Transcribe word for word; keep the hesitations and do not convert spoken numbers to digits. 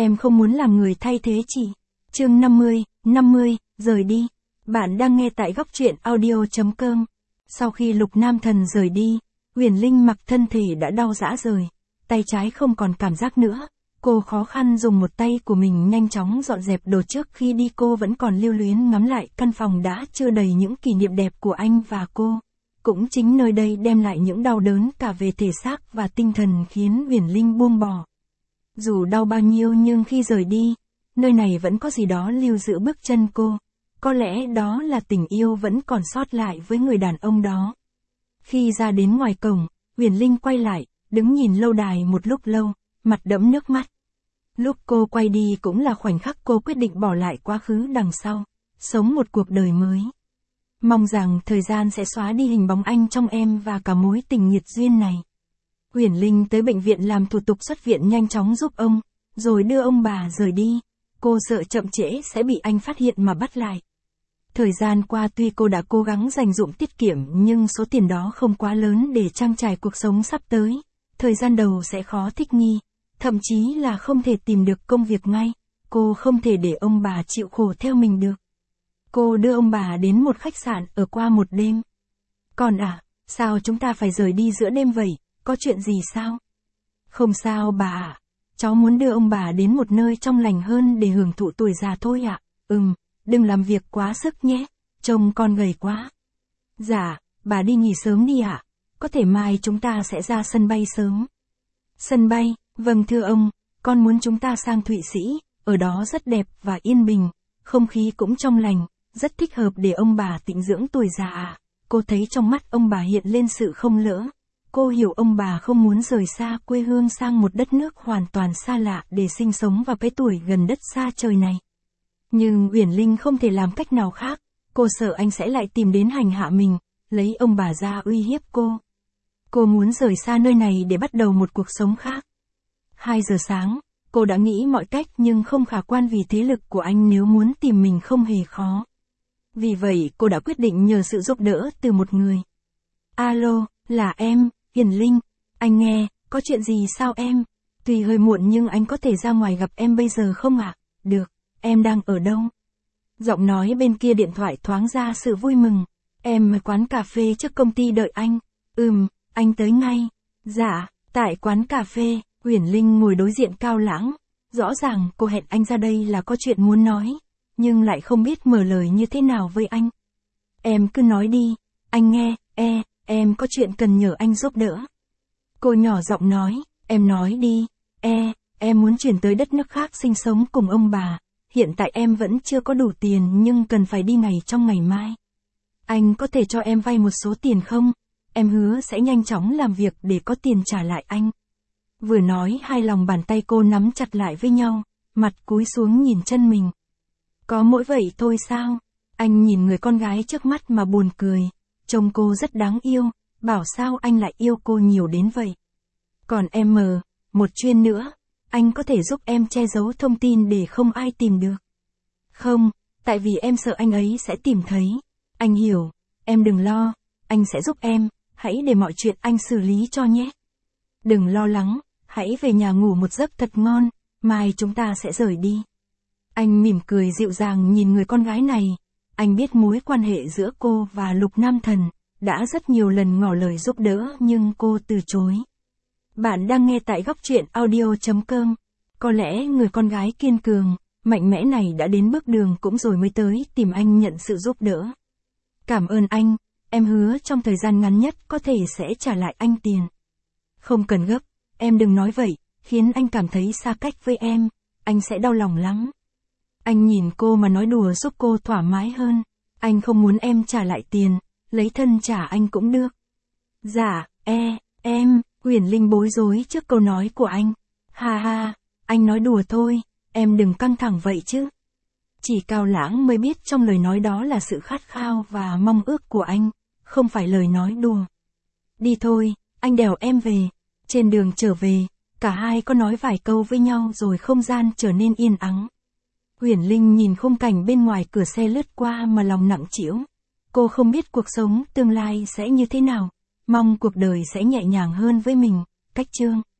em không muốn làm người thay thế chị. Chương năm mươi, năm mươi, rời đi. Bạn đang nghe tại góc truyện audio chấm com. Sau khi Lục Nam Thần rời đi, Uyển Linh mặc thân thể đã đau rã rời, tay trái không còn cảm giác nữa. Cô khó khăn dùng một tay của mình nhanh chóng dọn dẹp đồ, trước khi đi cô vẫn còn lưu luyến ngắm lại căn phòng đã chứa đầy những kỷ niệm đẹp của anh và cô. Cũng chính nơi đây đem lại những đau đớn cả về thể xác và tinh thần khiến Uyển Linh buông bỏ. Dù đau bao nhiêu nhưng khi rời đi, nơi này vẫn có gì đó lưu giữ bước chân cô. Có lẽ đó là tình yêu vẫn còn sót lại với người đàn ông đó. Khi ra đến ngoài cổng, Uyển Linh quay lại, đứng nhìn lâu đài một lúc lâu, mặt đẫm nước mắt. Lúc cô quay đi cũng là khoảnh khắc cô quyết định bỏ lại quá khứ đằng sau, sống một cuộc đời mới. Mong rằng thời gian sẽ xóa đi hình bóng anh trong em và cả mối tình nhiệt duyên này. Uyển Linh tới bệnh viện làm thủ tục xuất viện nhanh chóng giúp ông, rồi đưa ông bà rời đi. Cô sợ chậm trễ sẽ bị anh phát hiện mà bắt lại. Thời gian qua tuy cô đã cố gắng dành dụm tiết kiệm nhưng số tiền đó không quá lớn để trang trải cuộc sống sắp tới. Thời gian đầu sẽ khó thích nghi, thậm chí là không thể tìm được công việc ngay. Cô không thể để ông bà chịu khổ theo mình được. Cô đưa ông bà đến một khách sạn ở qua một đêm. Con à, sao chúng ta phải rời đi giữa đêm vậy, có chuyện gì sao? Không sao bà ạ, cháu muốn đưa ông bà đến một nơi trong lành hơn để hưởng thụ tuổi già thôi ạ. Ừm, đừng làm việc quá sức nhé, trông con gầy quá. Dạ, bà đi nghỉ sớm đi ạ, có thể mai chúng ta sẽ ra sân bay sớm. Sân bay, vâng thưa ông, con muốn chúng ta sang Thụy Sĩ, ở đó rất đẹp và yên bình, không khí cũng trong lành, rất thích hợp để ông bà tịnh dưỡng tuổi già ạ. Cô thấy trong mắt ông bà hiện lên sự không lỡ. Cô hiểu ông bà không muốn rời xa quê hương sang một đất nước hoàn toàn xa lạ để sinh sống vào cái tuổi gần đất xa trời này. Nhưng Uyển Linh không thể làm cách nào khác, cô sợ anh sẽ lại tìm đến hành hạ mình, lấy ông bà ra uy hiếp cô. Cô muốn rời xa nơi này để bắt đầu một cuộc sống khác. hai giờ sáng, cô đã nghĩ mọi cách nhưng không khả quan vì thế lực của anh nếu muốn tìm mình không hề khó. Vì vậy cô đã quyết định nhờ sự giúp đỡ từ một người. Alo, là em, Uyển Linh, anh nghe, có chuyện gì sao em? Tuy hơi muộn nhưng anh có thể ra ngoài gặp em bây giờ không ạ? À? Được, em đang ở đâu? Giọng nói bên kia điện thoại thoáng ra sự vui mừng. Em ở quán cà phê trước công ty đợi anh. Ừm, anh tới ngay. Dạ, tại quán cà phê, Uyển Linh ngồi đối diện Cao Lãng. Rõ ràng cô hẹn anh ra đây là có chuyện muốn nói, nhưng lại không biết mở lời như thế nào với anh. Em cứ nói đi, anh nghe, e, em có chuyện cần nhờ anh giúp đỡ. Cô nhỏ giọng nói, em nói đi, e, em muốn chuyển tới đất nước khác sinh sống cùng ông bà. Hiện tại em vẫn chưa có đủ tiền nhưng cần phải đi ngày trong ngày mai. Anh có thể cho em vay một số tiền không? Em hứa sẽ nhanh chóng làm việc để có tiền trả lại anh. Vừa nói hai lòng bàn tay cô nắm chặt lại với nhau, mặt cúi xuống nhìn chân mình. Có mỗi vậy thôi sao? Anh nhìn người con gái trước mắt mà buồn cười. Trông cô rất đáng yêu, bảo sao anh lại yêu cô nhiều đến vậy. Còn em mờ, một chuyên nữa, anh có thể giúp em che giấu thông tin để không ai tìm được. Không, tại vì em sợ anh ấy sẽ tìm thấy. Anh hiểu, em đừng lo, anh sẽ giúp em, hãy để mọi chuyện anh xử lý cho nhé. Đừng lo lắng, hãy về nhà ngủ một giấc thật ngon, mai chúng ta sẽ rời đi. Anh mỉm cười dịu dàng nhìn người con gái này. Anh biết mối quan hệ giữa cô và Lục Nam Thần, đã rất nhiều lần ngỏ lời giúp đỡ nhưng cô từ chối. Bạn đang nghe tại góc truyện audio chấm com. Có lẽ người con gái kiên cường, mạnh mẽ này đã đến bước đường cũng rồi mới tới tìm anh nhận sự giúp đỡ. Cảm ơn anh, em hứa trong thời gian ngắn nhất có thể sẽ trả lại anh tiền. Không cần gấp, em đừng nói vậy, khiến anh cảm thấy xa cách với em, anh sẽ đau lòng lắm. Anh nhìn cô mà nói đùa giúp cô thoải mái hơn. Anh không muốn em trả lại tiền, lấy thân trả anh cũng được. Dạ, e, em, Uyển Linh bối rối trước câu nói của anh. Ha ha, anh nói đùa thôi, em đừng căng thẳng vậy chứ. Chỉ Cao Lãng mới biết trong lời nói đó là sự khát khao và mong ước của anh, không phải lời nói đùa. Đi thôi, anh đèo em về. Trên đường trở về, cả hai có nói vài câu với nhau rồi không gian trở nên yên ắng. Uyển Linh nhìn khung cảnh bên ngoài cửa xe lướt qua mà lòng nặng trĩu. Cô không biết cuộc sống tương lai sẽ như thế nào, mong cuộc đời sẽ nhẹ nhàng hơn với mình. Cách chương